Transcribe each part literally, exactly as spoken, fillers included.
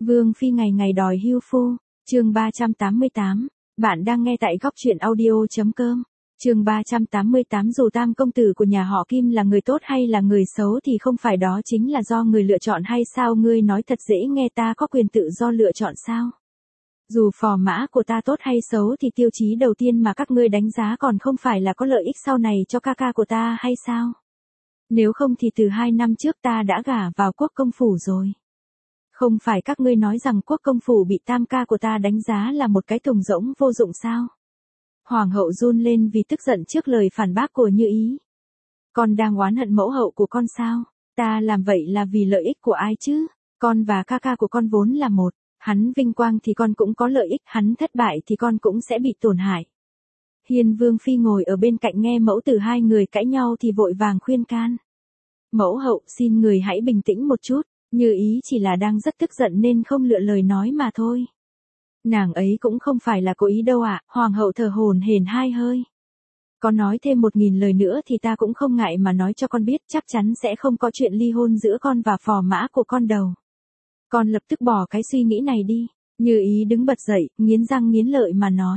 Vương phi ngày ngày đòi hưu phu, chương ba trăm tám mươi tám, bạn đang nghe tại góc truyện audio.com. Chương ba trăm tám mươi tám dù tam công tử của nhà họ Kim là người tốt hay là người xấu thì không phải đó chính là do người lựa chọn hay sao, ngươi nói thật dễ nghe, ta có quyền tự do lựa chọn sao? Dù phò mã của ta tốt hay xấu thì tiêu chí đầu tiên mà các ngươi đánh giá còn không phải là có lợi ích sau này cho ca ca của ta hay sao? Nếu không thì từ hai năm trước ta đã gả vào quốc công phủ rồi. Không phải các ngươi nói rằng quốc công phủ bị tam ca của ta đánh giá là một cái thùng rỗng vô dụng sao? Hoàng hậu run lên vì tức giận trước lời phản bác của Như Ý. Con đang oán hận mẫu hậu của con sao? Ta làm vậy là vì lợi ích của ai chứ? Con và ca ca của con vốn là một. Hắn vinh quang thì con cũng có lợi ích, hắn thất bại thì con cũng sẽ bị tổn hại. Hiên Vương phi ngồi ở bên cạnh nghe mẫu tử hai người cãi nhau thì vội vàng khuyên can. Mẫu hậu, xin người hãy bình tĩnh một chút, Như Ý chỉ là đang rất tức giận nên không lựa lời nói mà thôi. Nàng ấy cũng không phải là cố ý đâu ạ. À. Hoàng hậu thở hổn hển hai hơi. Có nói thêm một nghìn lời nữa thì ta cũng không ngại mà nói cho con biết, chắc chắn sẽ không có chuyện ly hôn giữa con và phò mã của con đâu. Con lập tức bỏ cái suy nghĩ này đi. Như Ý đứng bật dậy, nghiến răng nghiến lợi mà nói.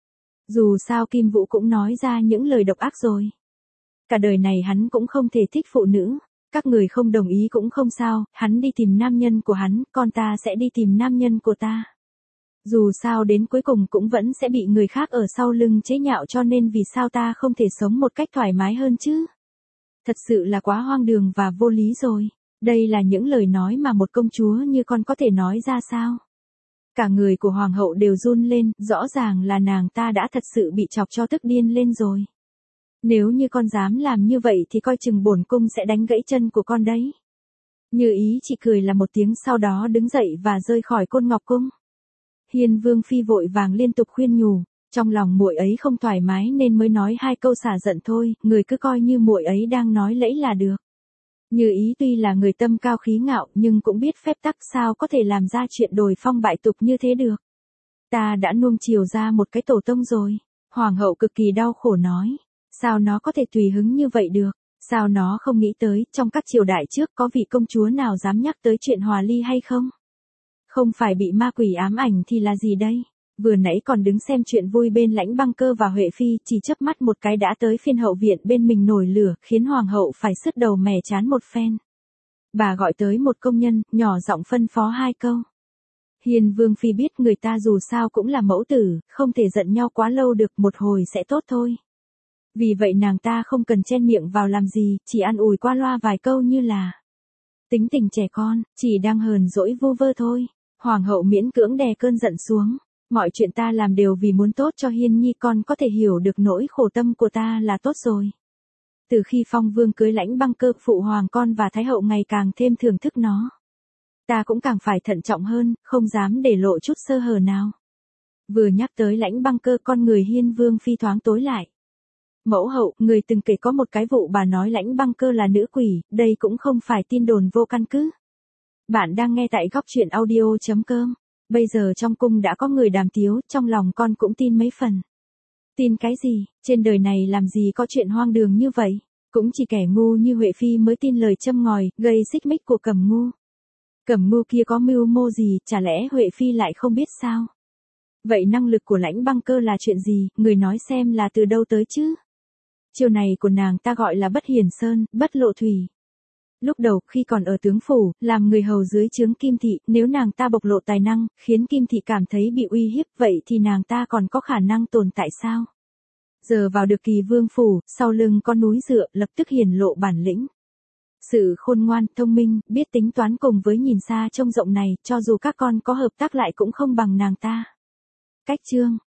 Dù sao Kim Vũ cũng nói ra những lời độc ác rồi. Cả đời này hắn cũng không thể thích phụ nữ. Các người không đồng ý cũng không sao, hắn đi tìm nam nhân của hắn, con ta sẽ đi tìm nam nhân của ta. Dù sao đến cuối cùng cũng vẫn sẽ bị người khác ở sau lưng chế nhạo, cho nên vì sao ta không thể sống một cách thoải mái hơn chứ? Thật sự là quá hoang đường và vô lý rồi. Đây là những lời nói mà một công chúa như con có thể nói ra sao? Cả người của hoàng hậu đều run lên, rõ ràng là nàng ta đã thật sự bị chọc cho tức điên lên rồi. Nếu như con dám làm như vậy thì coi chừng bổn cung sẽ đánh gãy chân của con đấy. Như Ý chỉ cười là một tiếng, sau đó đứng dậy và rơi khỏi Côn Ngọc Cung. Hiên Vương phi vội vàng liên tục khuyên nhủ, trong lòng muội ấy không thoải mái nên mới nói hai câu xả giận thôi, người cứ coi như muội ấy đang nói lẫy là được. Như Ý tuy là người tâm cao khí ngạo nhưng cũng biết phép tắc, sao có thể làm ra chuyện đồi phong bại tục như thế được. Ta đã nuông chiều ra một cái tổ tông rồi. Hoàng hậu cực kỳ đau khổ nói, sao nó có thể tùy hứng như vậy được, sao nó không nghĩ tới trong các triều đại trước có vị công chúa nào dám nhắc tới chuyện hòa ly hay không? Không phải bị ma quỷ ám ảnh thì là gì đây? Vừa nãy còn đứng xem chuyện vui bên Lãnh Băng Cơ và Huệ Phi, chỉ chớp mắt một cái đã tới phiên hậu viện bên mình nổi lửa, khiến hoàng hậu phải sứt đầu mẻ chán một phen. Bà gọi tới một công nhân, nhỏ giọng phân phó hai câu. Hiên Vương phi biết người ta dù sao cũng là mẫu tử, không thể giận nhau quá lâu được, một hồi sẽ tốt thôi. Vì vậy nàng ta không cần chen miệng vào làm gì, chỉ an ủi qua loa vài câu như là tính tình trẻ con, chỉ đang hờn dỗi vu vơ thôi. Hoàng hậu miễn cưỡng đè cơn giận xuống. Mọi chuyện ta làm đều vì muốn tốt cho Hiên Nhi, con có thể hiểu được nỗi khổ tâm của ta là tốt rồi. Từ khi Phong Vương cưới Lãnh Băng Cơ, phụ hoàng con và Thái hậu ngày càng thêm thưởng thức nó. Ta cũng càng phải thận trọng hơn, không dám để lộ chút sơ hở nào. Vừa nhắc tới Lãnh Băng Cơ, con người Hiên Vương phi thoáng tối lại. Mẫu hậu, người từng kể có một cái vụ bà nói Lãnh Băng Cơ là nữ quỷ, đây cũng không phải tin đồn vô căn cứ. Bạn đang nghe tại góc truyện audio.com. Bây giờ trong cung đã có người đàm tiếu, trong lòng con cũng tin mấy phần. Tin cái gì, trên đời này làm gì có chuyện hoang đường như vậy, cũng chỉ kẻ ngu như Huệ Phi mới tin lời châm ngòi, gây xích mích của Cẩm Ngu. Cẩm Ngu kia có mưu mô gì, chả lẽ Huệ Phi lại không biết sao? Vậy năng lực của Lãnh Băng Cơ là chuyện gì, người nói xem là từ đâu tới chứ? Chiều này của nàng ta gọi là bất hiển sơn, bất lộ thủy. Lúc đầu, khi còn ở tướng phủ, làm người hầu dưới trướng Kim Thị, nếu nàng ta bộc lộ tài năng, khiến Kim Thị cảm thấy bị uy hiếp, vậy thì nàng ta còn có khả năng tồn tại sao? Giờ vào được Kỳ Vương phủ, sau lưng có núi dựa, lập tức hiển lộ bản lĩnh. Sự khôn ngoan, thông minh, biết tính toán cùng với nhìn xa trông rộng này, cho dù các con có hợp tác lại cũng không bằng nàng ta. Cách chương,